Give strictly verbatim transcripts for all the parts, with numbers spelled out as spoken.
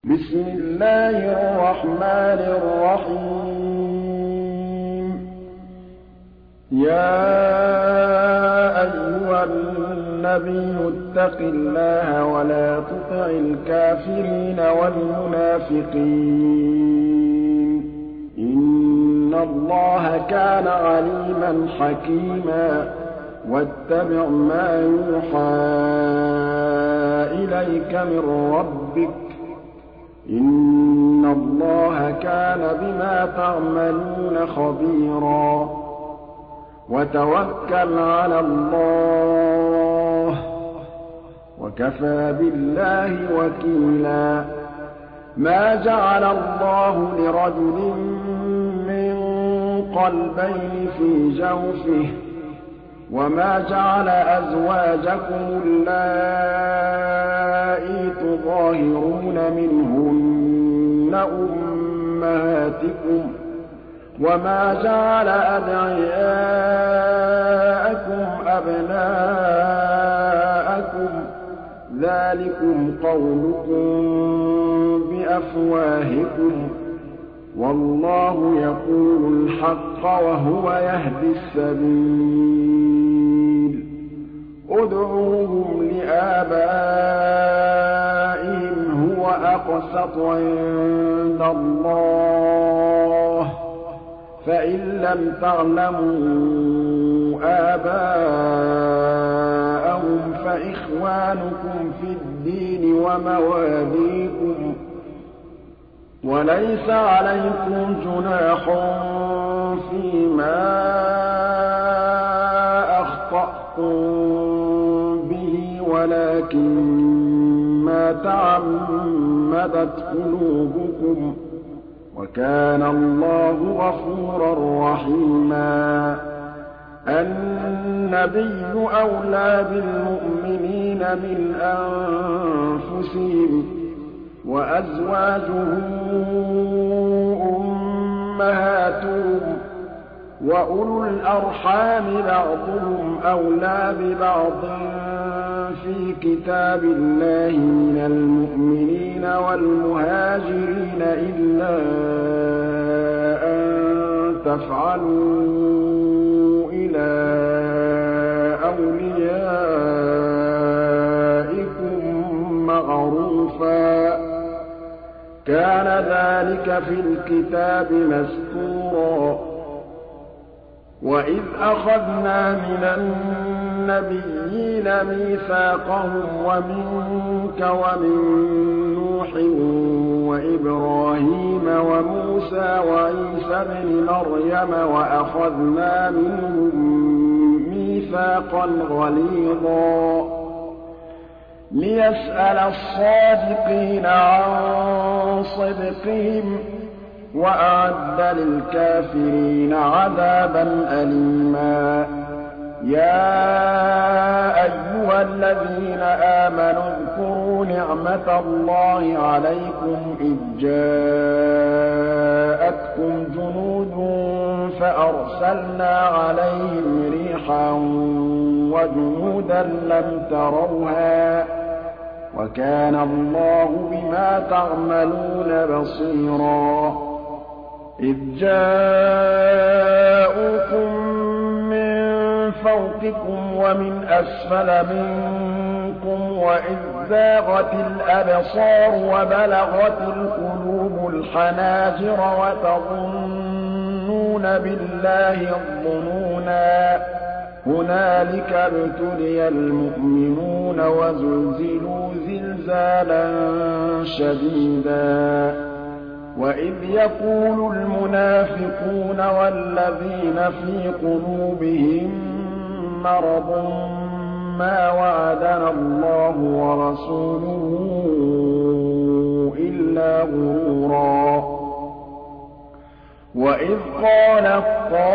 بسم الله الرحمن الرحيم يا أيها النبي اتق الله ولا تطع الكافرين والمنافقين إن الله كان عليما حكيما واتبع ما يوحى إليك من ربك إن الله كان بما تعملون خبيرا وتوكل على الله وكفى بالله وكيلا ما جعل الله لرجل من قلبين في جوفه وما جعل أزواجكم اللائي تظاهرون منهن أمهاتكم وما جعل أدعياءكم أبناءكم ذلكم قولكم بأفواهكم والله يقول الحق وهو يهدي السبيل ادعوهم لآبائهم هو أقسط عند الله فإن لم تعلموا آباءهم فإخوانكم في الدين ومواليكم وليس عليكم جناح فيما أخطأتم به ولكن ما تعمدت قلوبكم وكان الله غفورا رحيما النبي أولى بالمؤمنين من أنفسهم وأزواجه أمهاتهم وأولو الأرحام بعضهم أولى ببعض في كتاب الله من المؤمنين والمهاجرين إلا أن تفعلوا إلى أوليائكم معروفا كان ذلك في الكتاب مسطورا وإذ أخذنا من النبيين ميثاقهم ومنك ومن نوح وإبراهيم وموسى وعيسى ابن مريم وأخذنا منهم ميثاقا غليظا ليسأل الصادقين عن صدقهم وأعد للكافرين عذابا أليما يا أيها الذين آمنوا اذكروا نعمة الله عليكم إذ جاءتكم جنود فأرسلنا عليهم ريحا وجنودا لم تروها وكان الله بما تعملون بصيرا إذ جاءوكم من فوقكم ومن أسفل منكم وإذ زاغت الأبصار وبلغت القلوب الحناجر وتظنون بالله الظنونا هنالك ابتلي المؤمنون وزلزلوا زلزالا شديدا وإذ يقول المنافقون والذين في قلوبهم مرض ما وعدنا الله ورسوله إلا غرورا وإذ قالت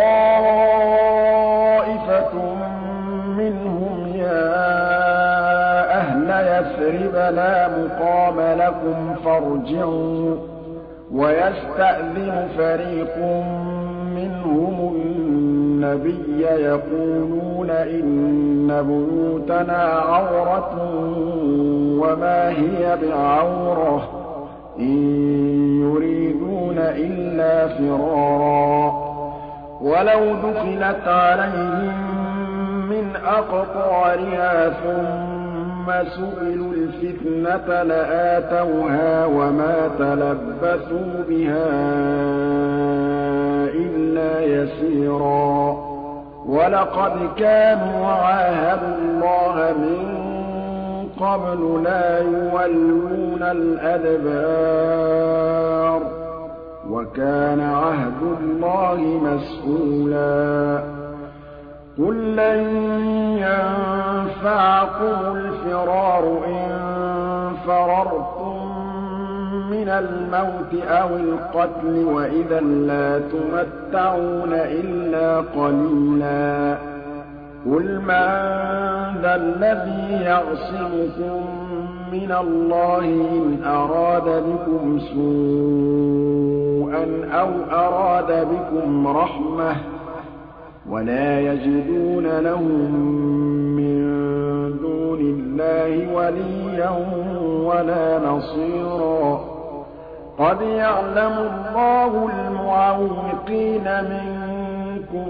طائفة منهم يا أهل يثرب لا مقام لكم فارجعوا ويستأذن فريق منهم النبي يقولون إن بيوتنا عورة وما هي بعورة إِن يُرِيدُونَ إِلَّا فِرَارًا وَلَوْ دُخِلَتْ عَلَيْهِم مِّنْ أَقْطَارِهَا ثُمَّ سُئِلُوا الْفِتْنَةَ لَآتَوْهَا وَمَا تَلَبَّثُوا بِهَا إِلَّا يَسِيرًا وَلَقَدْ كَانُوا عَاهَدُوا اللَّهَ مِن قَبْلُ لَا يُوَلُّونَ الْأَدْبَارَ وَكَانَ عَهْدُ اللَّهِ مَسْئُولًا قُل لَّن يَنفَعَكُمُ الْفِرَارُ إِن فَرَرْتُم مِّنَ الْمَوْتِ أَوِ الْقَتْلِ وَإِذًا لَّا تُمَتَّعُونَ إِلَّا قَلِيلًا قُلْ مَن ذَا الَّذِي يَعْصِمُكُم مِّنَ اللَّهِ إِنْ أَرَادَ بِكُمْ سُوءًا أَوْ أَرَادَ بِكُمْ رَحْمَةً وَلَا يَجِدُونَ لَهُم مِّن دُونِ اللَّهِ وَلِيًّا وَلَا نَصِيرًا قَدْ يَعْلَمُ اللَّهُ الْمُعَوِّقِينَ مِنكُمْ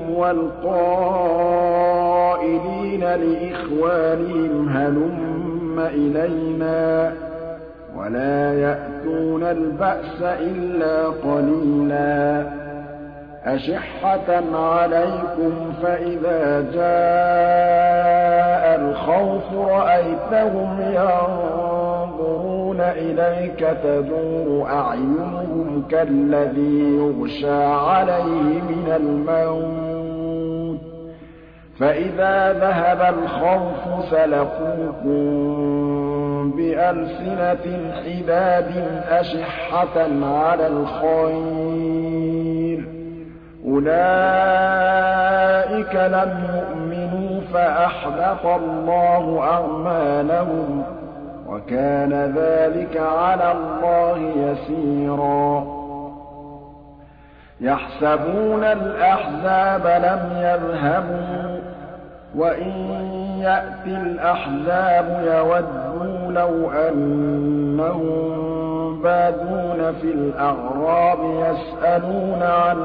وَالْقَائِلِينَ لِإِخْوَانِهِمْ هَلُمَّ إِلَيْنَا وَلَا يَأْتُونَ الْبَأْسَ إِلَّا قَلِيلًا أَشِحَّةً عَلَيْكُمْ فَإِذَا جَاءَ الْخَوْفُ رَأَيْتَهُمْ يَنظُرُونَ إِلَيْكَ تَدُورُ أَعْيُنُهُمْ كَالَّذِي يُغْشَىٰ عَلَيْهِ مِنَ الْمَوْتِ فَإِذَا ذَهَبَ الْخَوْفُ سَلَقُوكُم بِأَلْسِنَةٍ حِدَادٍ أَشِحَّةً عَلَى الْخَيْرِ أُولَٰئِكَ لَمْ يُؤْمِنُوا فَأَحْبَطَ اللَّهُ أَعْمَالَهُمْ وَكَانَ ذَٰلِكَ عَلَى اللَّهِ يَسِيرًا يَحْسَبُونَ الْأَحْزَابَ لَمْ يَذْهَبُوا وَإِن يَأْتِ الْأَحْزَابُ يَوَدُّوا لَوْ أَنَّهُم بَادُونَ فِي الْأَعْرَابِ يَسْأَلُونَ عَنْ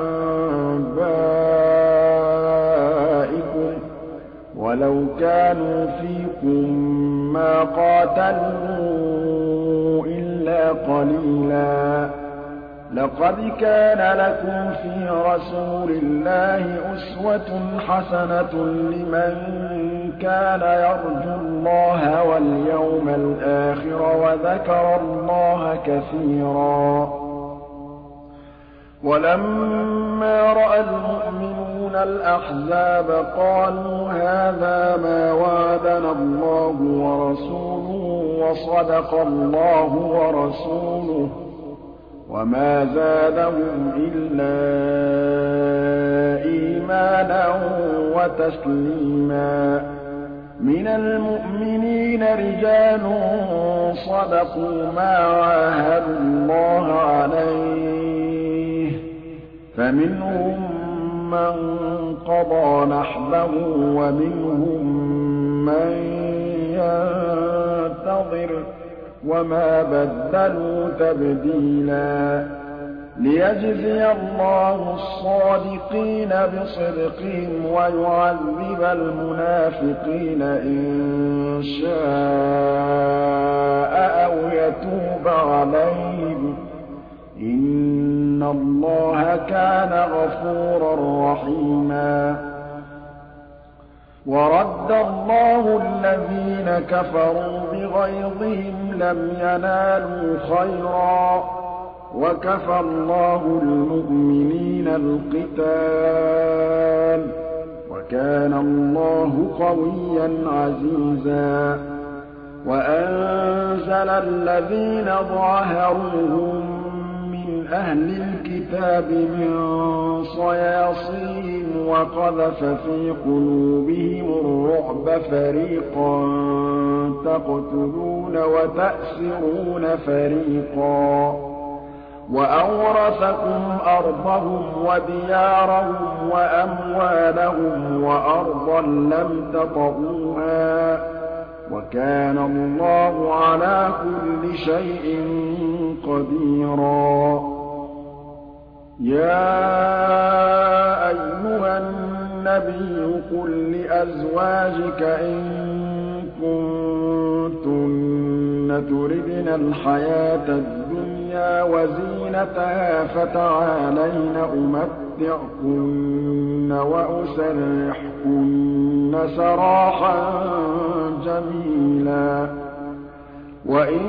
أَنبَائِكُمْ وَلَوْ كَانُوا فِيكُم مَّا قَاتَلُوا إِلَّا قَلِيلًا لَقَدْ كَانَ لَكُمْ فِي رَسُولِ اللَّهِ أُسْوَةٌ حَسَنَةٌ لِّمَن كَانَ يَرْجُو اللَّهَ وَالْيَوْمَ الْآخِرَ وَذَكَرَ اللَّهَ كَثِيرًا وَلَمَّا رَأَى الْمُؤْمِنُونَ الْأَحْزَابَ قَالُوا هَٰذَا مَا وَعَدَنَا اللَّهُ وَرَسُولُهُ وَصَدَقَ اللَّهُ وَرَسُولُهُ وَمَا زَادَهُمْ إِلَّا إِيمَانًا وَتَسْلِيمًا مِنَ الْمُؤْمِنِينَ رِجَالٌ صَدَقُوا مَا عَاهَدُوا اللَّهَ عَلَيْهِ فَمِنْهُم مَّن قَضَىٰ نَحْبَهُ وَمِنْهُم مَّن يَنتَظِرُ وَمَا بَدَّلُوا تَبْدِيلًا لِيَجْزِيَ اللَّهُ الصَّادِقِينَ بِصِدْقِهِمْ وَيُعَذِّبَ الْمُنَافِقِينَ إِن شَاءَ أَوْ يَتُوبَ عَلَيْهِمْ إِنَّ اللَّهَ كَانَ غَفُورًا رَّحِيمًا وَرَدَّ اللَّهُ الَّذِينَ كَفَرُوا بِغَيْظِهِمْ لَمْ يَنَالُوا خَيْرًا وَكَفَى اللَّهُ الْمُؤْمِنِينَ الْقِتَالَ وَكَانَ اللَّهُ قَوِيًّا عَزِيزًا وَأَنزَلَ الَّذِينَ ظَاهَرُوهُم مِّنْ أَهْلِ الْكِتَابِ مِن صَيَاصِيهِمْ وَقَذَفَ فِي قُلُوبِهِمُ الرُّعْبَ فَرِيقًا تَقْتُلُونَ وَتَأْسِرُونَ فَرِيقًا وَأَوْرَثَكُمْ أَرْضَهُمْ وَدِيَارَهُمْ وَأَمْوَالَهُمْ وَأَرْضًا لَّمْ تَطَئُوهَا وكان الله على كل شيء قديرا. يا أيها النبي قل لأزواجك إن كنتن تردن الحياة الدنيا وزينتها فتعالين أمتعكن وأسرحكن سراحا جميلا. وإن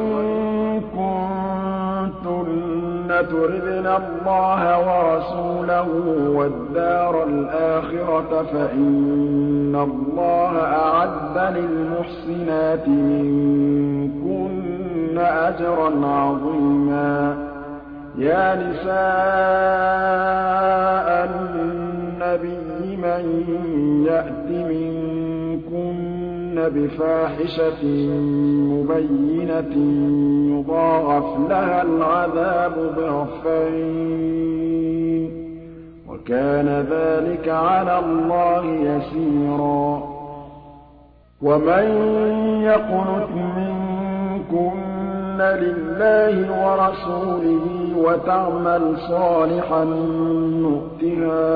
كنتن تردن الله ورسوله والدار الآخرة فإن الله أعد للمحسنات منكن أجرا عظيما. يا نساء النبي من يأت منكن بفاحشة مبينة يضاعف لها العذاب ضعفين وكان ذلك على الله يسيرا. ومن يقنت منكن لله ورسوله وتعمل صالحا نؤتها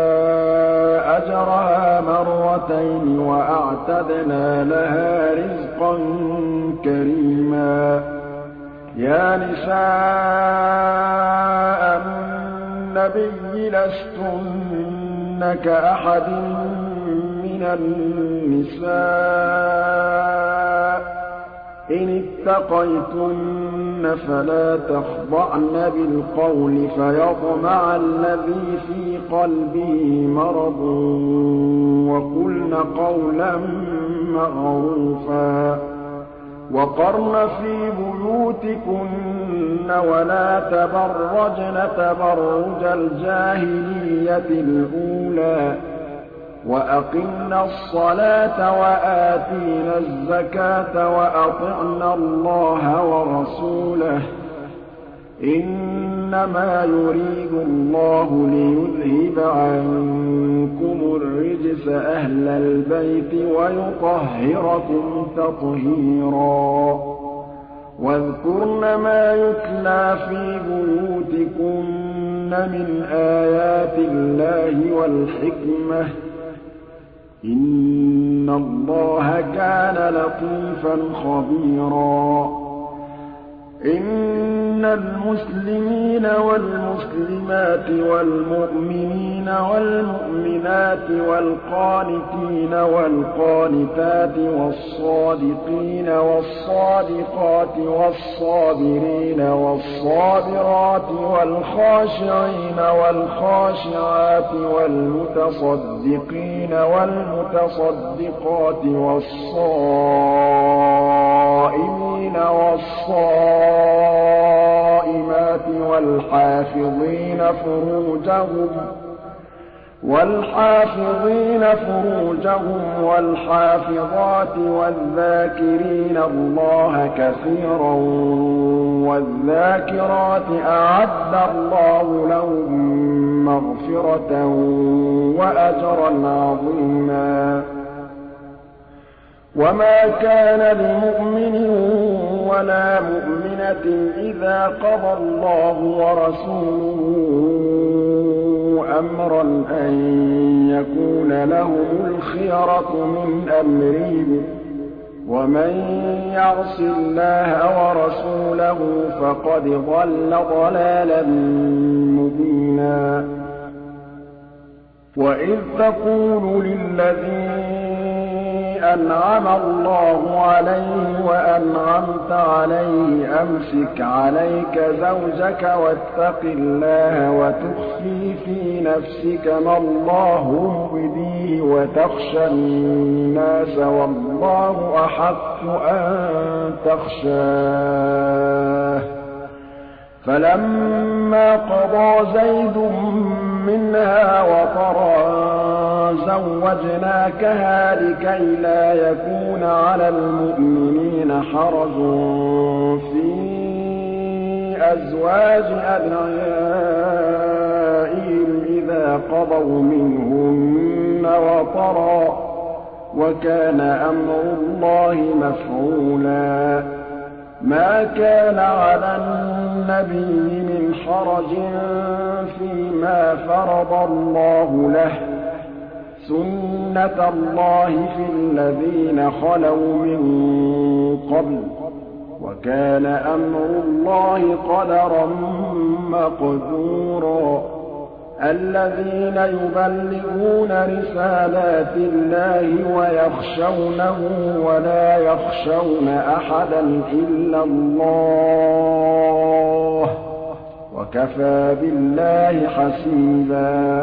أجرها مرتين وأعتدنا لها رزقا كريما. يا نساء النبي لستن كأحد من النساء إن اتقيتن فلا تخضعن بالقول فيطمع الذي في قلبه مرض وقلن قولا معروفا. وقرن في بيوتكن ولا تبرجن تبرج الجاهلية الأولى وأقمنا الصلاة وآتينا الزكاة وأطعنا الله ورسوله إنما يريد الله ليذهب عنكم الرجس أهل البيت ويطهركم تطهيرا. واذكرن ما يتلى في بيوتكن من آيات الله والحكمة إن الله كان لطيفا خبيرا. إن المسلمين والمسلمات والمؤمنين والمؤمنات والقانتين والقانتات والصادقين والصادقات والصابرين والصابرات والخاشعين والخاشعات والمتصدقين والمتصدقات والصائمين والصائمات والحافظين فروجهم والحافظين فروجهم والحافظات والذاكرين الله كثيرا والذاكرات أعد الله لهم مغفرة وأجرا عظيما. وما كان لمؤمن ولا مؤمنة إذا قضى الله ورسوله أمرا أن يكون لهم الخيرة من أمرهم ومن يعص الله ورسوله فقد ضل ضلالا مبينا. وإذ تقول للذين أنعم الله عليه وأنعمت عليه أمسك عليك زوجك واتق الله وتخفي في نفسك ما الله مبديه وتخشى الناس والله أحق أن تخشاه فلما قضى زيد منها وطرا زوجناكها لكي لا يكون على المؤمنين حرج في أزواج أدعيائهم إذا قضوا منهن وطرا وَكَانَ أَمْرُ اللَّهِ مَفْعُولًا مَا كَانَ عَلَى النَّبِيِّ مِنْ حَرَجٍ فِيمَا فَرَضَ اللَّهُ لَهُ ۖ سُنَّةَ اللَّهِ فِي الَّذِينَ خَلَوْا مِن قَبْلُ ۚ وَكَانَ أَمْرُ اللَّهِ قَدَرًا مَّقْدُورًا الَّذِينَ يُبَلِّغُونَ رِسَالَاتِ اللَّهِ وَيَخْشَوْنَهُ وَلَا يَخْشَوْنَ أَحَدًا إِلَّا اللَّهَ ۗ وَكَفَىٰ بِاللَّهِ حَسِيبًا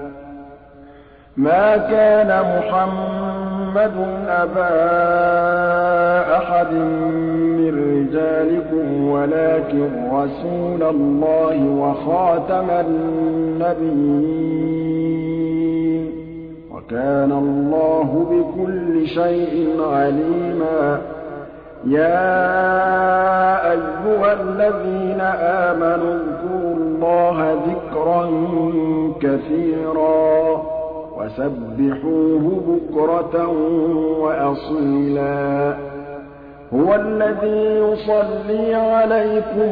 مَا كَانَ مُحَمَّدٌ أَبَا أَحَدٍ مِّن رِّجَالِكُمْ وَلَٰكِن رَّسُولَ اللَّهِ وَخَاتَمَ النَّبِيِّينَ ۗ وَكَانَ اللَّهُ بِكُلِّ شَيْءٍ عَلِيمًا يَا أَيُّهَا الَّذِينَ آمَنُوا اذْكُرُوا اللَّهَ ذِكْرًا كَثِيرًا وَسَبِّحُوهُ بُكْرَةً وَأَصِيلًا هُوَ الَّذِي يُصَلِّي عَلَيْكُمْ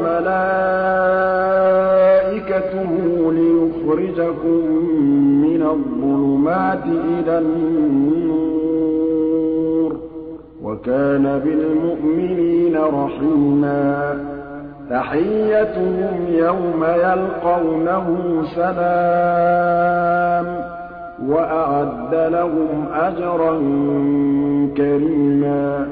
وَمَلَائِكَتُهُ لِيُخْرِجَكُم مِّنَ الظُّلُمَاتِ إِلَى النُّورِ ۚ وَكَانَ بِالْمُؤْمِنِينَ رَحِيمًا تَحِيَّتُهُمْ يَوْمَ يَلْقَوْنَهُ سَلَامٌ ۚ وَأَعَدَّ لَهُمْ أَجْرًا كَرِيمًا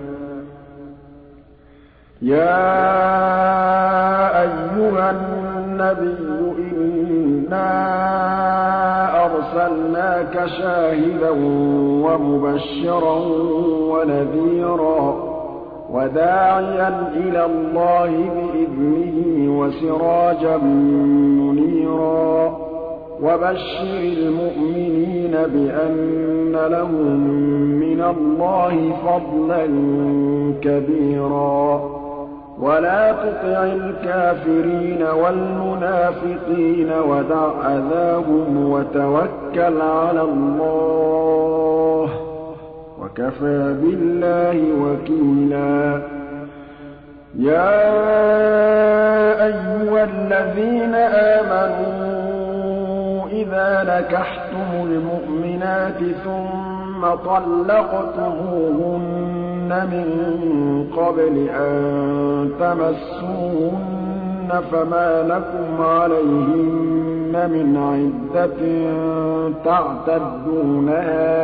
يَا أَيُّهَا النَّبِيُّ إِنَّا أَرْسَلْنَاكَ شَاهِدًا وَمُبَشِّرًا وَنَذِيرًا وَدَاعِيًا إِلَى اللَّهِ بِإِذْنِهِ وَسِرَاجًا مُّنِيرًا وَبَشِّرِ الْمُؤْمِنِينَ بِأَنَّ لَهُم مِّنَ اللَّهِ فَضْلًا كَبِيرًا وَلَا تُطِعِ الْكَافِرِينَ وَالْمُنَافِقِينَ وَدَعْ أَذَاهُمْ وَتَوَكَّلْ عَلَى اللَّهِ ۚ وَكَفَىٰ بِاللَّهِ وَكِيلًا يَا أَيُّهَا الَّذِينَ آمَنُوا إِذَا نَكَحْتُمُ الْمُؤْمِنَاتِ ثُمَّ طَلَّقْتُمُوهُنَّ مِن قَبْلِ أَن تَمَسُّوهُنَّ فَمَا لَكُمْ عَلَيْهِنَّ مِنْ عِدَّةٍ تَعْتَدُّونَهَا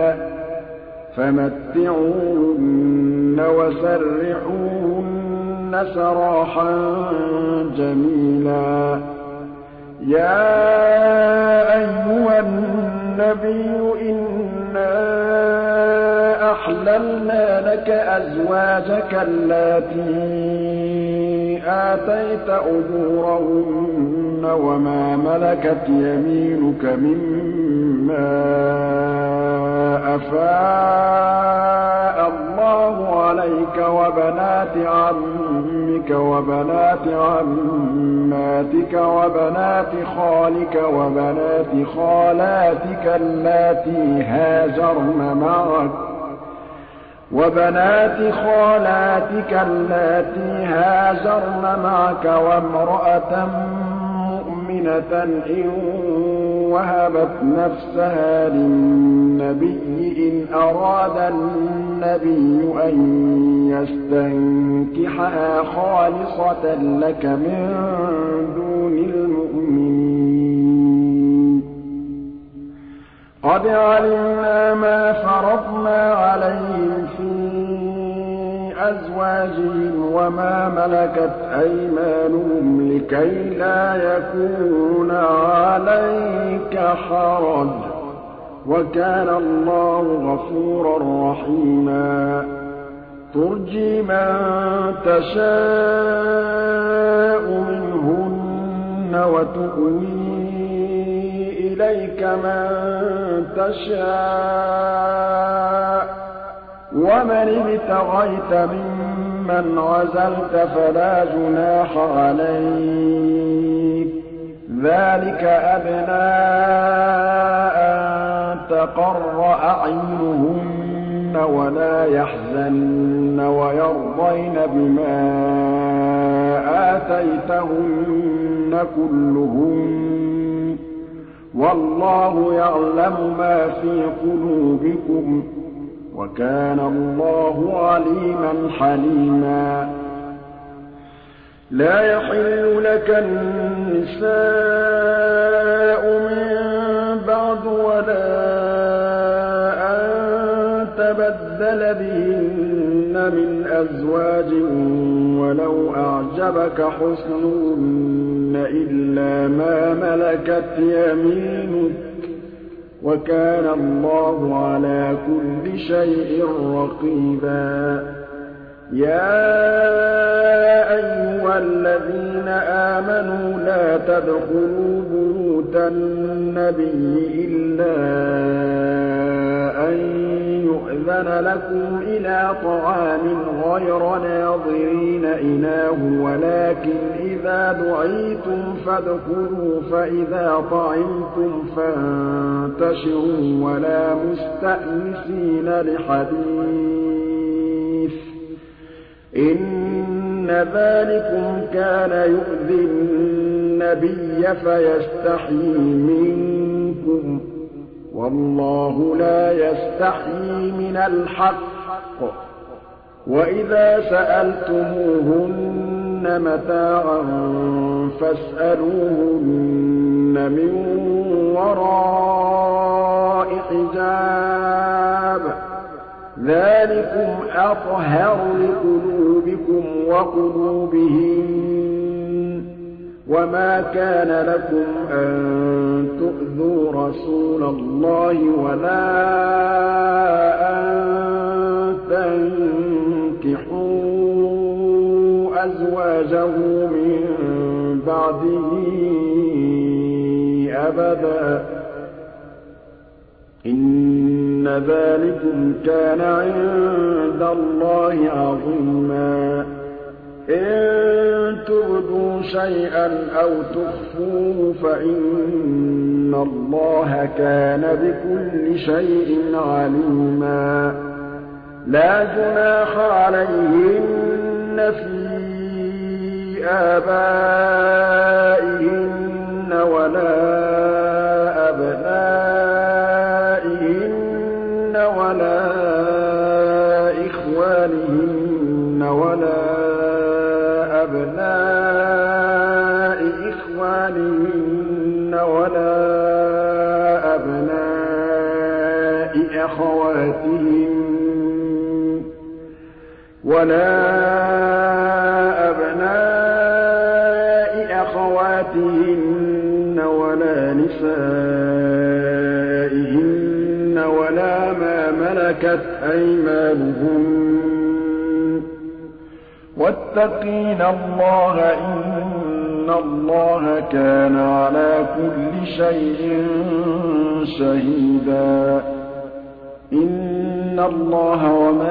فَمَتِّعُوهُنَّ وَسَرِّحُوهُنَّ سَرَاحًا جَمِيلًا يَا أَيُّهَا النَّبِيُّ إِنَّا أَحْلَلْنَا لَكَ أَزْوَاجَكَ اللَّاتِي آتَيْتَ أُجُورَهُنَّ وَمَا مَلَكَتْ يَمِينُكَ مِمَّا أَفَاءَ اللَّهُ عَلَيْكَ وَبَنَاتِ عَمِّكَ وَبَنَاتِ عَمَّاتِكَ وَبَنَاتِ خَالِكَ وَبَنَاتِ خَالَاتِكَ اللَّاتِي هَاجَرْنَ مَعَكَ وَبَنَاتِ خَالَاتِكَ اللَّاتِي هَاجَرْنَ مَعَكَ وَامْرَأَةً مُّؤْمِنَةً إِن وَهَبَتْ نَفْسَهَا لِلنَّبِيِّ إِنْ أَرَادَ النَّبِيُّ أَن يَسْتَنكِحَهَا خَالِصَةً لَّكَ مِن دُونِ الْمُؤْمِنِينَ قَدْ عَلِمْنَا مَا فَرَضْنَا عَلَيْهِمْ فِي أَزْوَاجِهِمْ وَمَا مَلَكَتْ أَيْمَانُهُمْ لِكَيْلَا يَكُونَ عَلَيْكَ حَرَجٌ ۗ وَكَانَ اللَّهُ غَفُورًا رَّحِيمًا تُرْجِي مَن تَشَاءُ مِنْهُنَّ وَتُؤْوِي إِلَيْكَ مَن تَشَاءُ ۖ وَمَنِ ابْتَغَيْتَ مِمَّنْ عَزَلْتَ فَلَا جُنَاحَ عَلَيْكَ ۚ ذَٰلِكَ أَدْنَىٰ أَن تَقَرَّ أَعْيُنُهُنَّ ولا يحزن ويرضين بما آتيتهن كلهن والله يعلم ما في قلوبكم وكان الله عليما حليما لا يحل لك النساء من بعد ولا أن تبدل بهن من أزواج ولو أعجبك حسنهن إلا ما ملكت يمينك وكان الله على كل شيء رقيبا يا أيها الذين آمنوا لا تدخلوا بيوت النبي إلا أن يؤذن لكم إلى طعام غير ناظرين إناه ولكن إذا دعيتم فادخلوا فإذا طعمتم فانتشروا ولا مستأنسين لحديث إن ذلكم كان يؤذي النبي فيستحيي منكم والله لا يستحيي من الحق وإذا سألتموهن متاعا فاسألوهن من وراء حجاب ذلكم أطهر لقلوبكم وقلوبهم وما كان لكم أن تؤذوا رسول الله ولا أن تنكحوا أزواجه من بعده أبدا إن ذلكم كان عند الله عظيما إن تبدوا شيئا أو تخفوه فإن الله كان بكل شيء عليما لا جناح عليهن في آبائهن ولا أبنائهن ولا إخوانهن ولا أبناء إخوانهن ولا أبناء أخواتهن ولا أبناء أخواتهن ولا نسائهن ولا ما ملكت أيمانهن واتقين الله إن الله كان على كل شيء شهيدا إن الله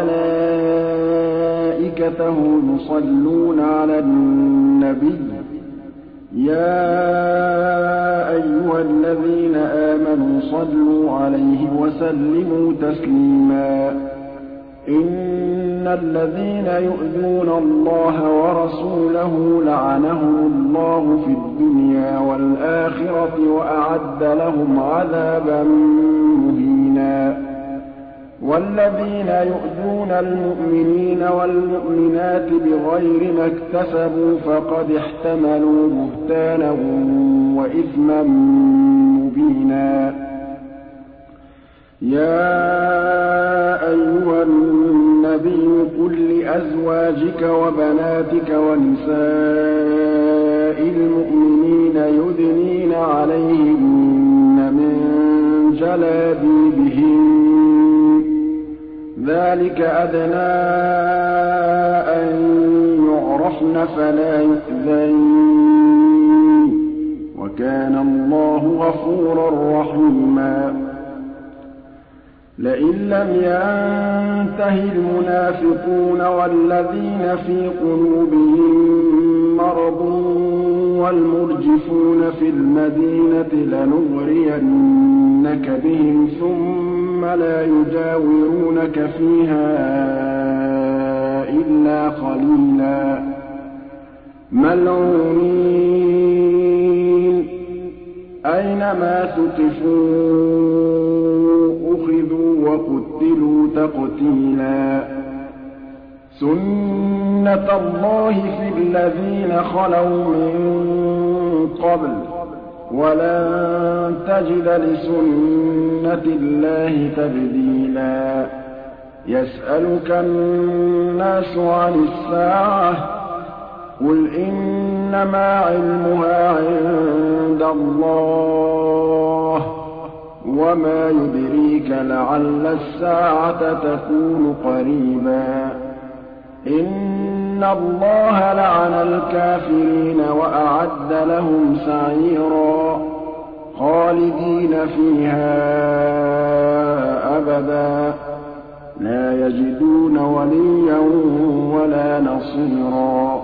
وملائكته يصلون على النبي يا أيها الذين آمنوا صلوا عليه وسلموا تسليما إن الذين يؤذون الله ورسوله لعنهم الله في الدنيا والآخرة وأعد لهم عذابا مهينا والذين يؤذون المؤمنين والمؤمنات بغير ما اكتسبوا فقد احتملوا بهتانا وإثما مبينا يا أيها النبي قل لأزواجك وبناتك ونساء المؤمنين يدنين عليهن من جلابيبهن ذلك أدنى أن يعرفن فلا يؤذين وكان الله غفورا رحيما لئن لم ينته المنافقون والذين في قلوبهم مرض والمرجفون في المدينة لنغرينك لَنُغْرِيَنَّكَ بِهِمْ ثُمَّ لَا يُجَاوِرُونَكَ فِيهَا إِلَّا قَلِيلًا مَّلْعُونِينَ أَيْنَمَا ثُقِفُوا أُخِذُوا وَقُتِّلُوا تَقْتِيلًا سُنَّةَ اللَّهِ فِي الَّذِينَ خَلَوْا مِن قَبْلُ وَلَن تَجِدَ لِسُنَّةِ اللَّهِ تَبْدِيلًا يَسْأَلُكَ النَّاسُ عَنِ السَّاعَةِ قُلْ إِنَّمَا عِلْمُهَا عِندَ اللَّهِ وَمَا يُدْرِيكَ لَعَلَّ السَّاعَةَ تَكُونُ قَرِيبًا إِنَّ اللَّهَ لَعَنَ الْكَافِرِينَ وَأَعَدَّ لَهُمْ سَعِيرًا خَالِدِينَ فِيهَا أَبَدًا لَّا يَجِدُونَ وَلِيًّا وَلَا نَصِيرًا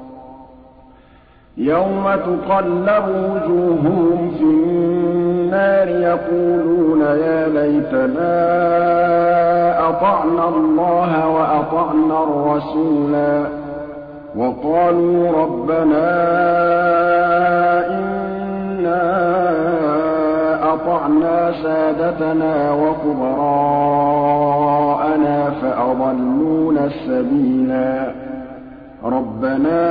يَوْمَ تُقَلَّبُ وُجُوهُهُمْ فِي النَّارِ يَقُولُونَ يَا لَيْتَنَا أَطَعْنَا اللَّهَ وَأَطَعْنَا الرَّسُولَا وَقَالُوا رَبَّنَا إِنَّا أَطَعْنَا سَادَتَنَا وَكُبَرَاءَنَا فَأَضَلُّونَا السَّبِيلَا رَبَّنَا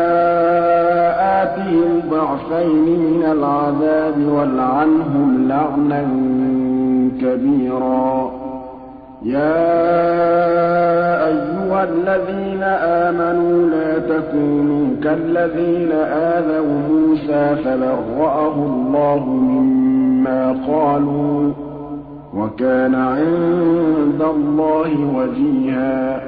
آتِهِمْ ضِعْفَيْنِ مِنَ الْعَذَابِ وَالْعَنْهُمْ لَعْنًا كَبِيرًا يَا أَيُّهَا الَّذِينَ آمَنُوا لَا تَكُونُوا كَالَّذِينَ آذَوْا مُوسَىٰ فَبَرَّأَهُ اللَّهُ مِمَّا قَالُوا وَكَانَ عِندَ اللَّهِ وَجِيهًا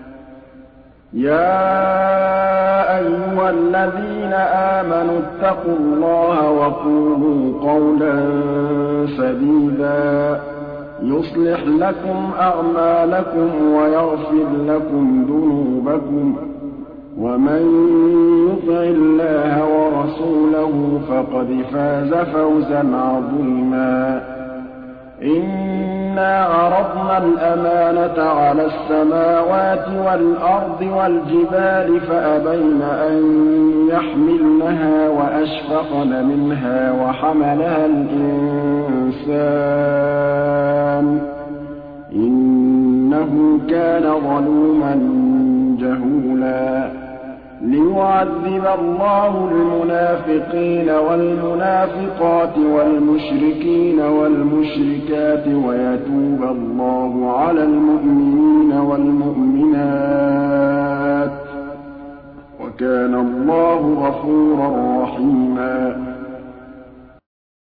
يَا أَيُّهَا الَّذِينَ آمَنُوا اتَّقُوا اللَّهَ وَقُولُوا قَوْلًا سَدِيدًا يُصْلِحْ لَكُمْ أَعْمَالَكُمْ وَيَغْفِرْ لَكُمْ ذُنُوبَكُمْ وَمَن يُطِعِ اللَّهَ وَرَسُولَهُ فَقَدْ فَازَ فَوْزًا عَظِيمًا إِنَّا عَرَضْنَا الْأَمَانَةَ عَلَى السَّمَاوَاتِ وَالْأَرْضِ وَالْجِبَالِ فَأَبَيْنَ أَن يَحْمِلْنَهَا وَأَشْفَقْنَ مِنْهَا وَحَمَلَهَا الْإِنسَانُ إِنَّهُ كَانَ ظَلُومًا جَهُولًا لِيُعَذِّبَ اللَّهُ الْمُنَافِقِينَ وَالْمُنَافِقَاتِ وَالْمُشْرِكِينَ وَالْمُشْرِكَاتِ وَيَتُوبَ اللَّهُ عَلَى الْمُؤْمِنِينَ وَالْمُؤْمِنَاتِ وَكَانَ اللَّهُ غَفُورًا رَّحِيمًا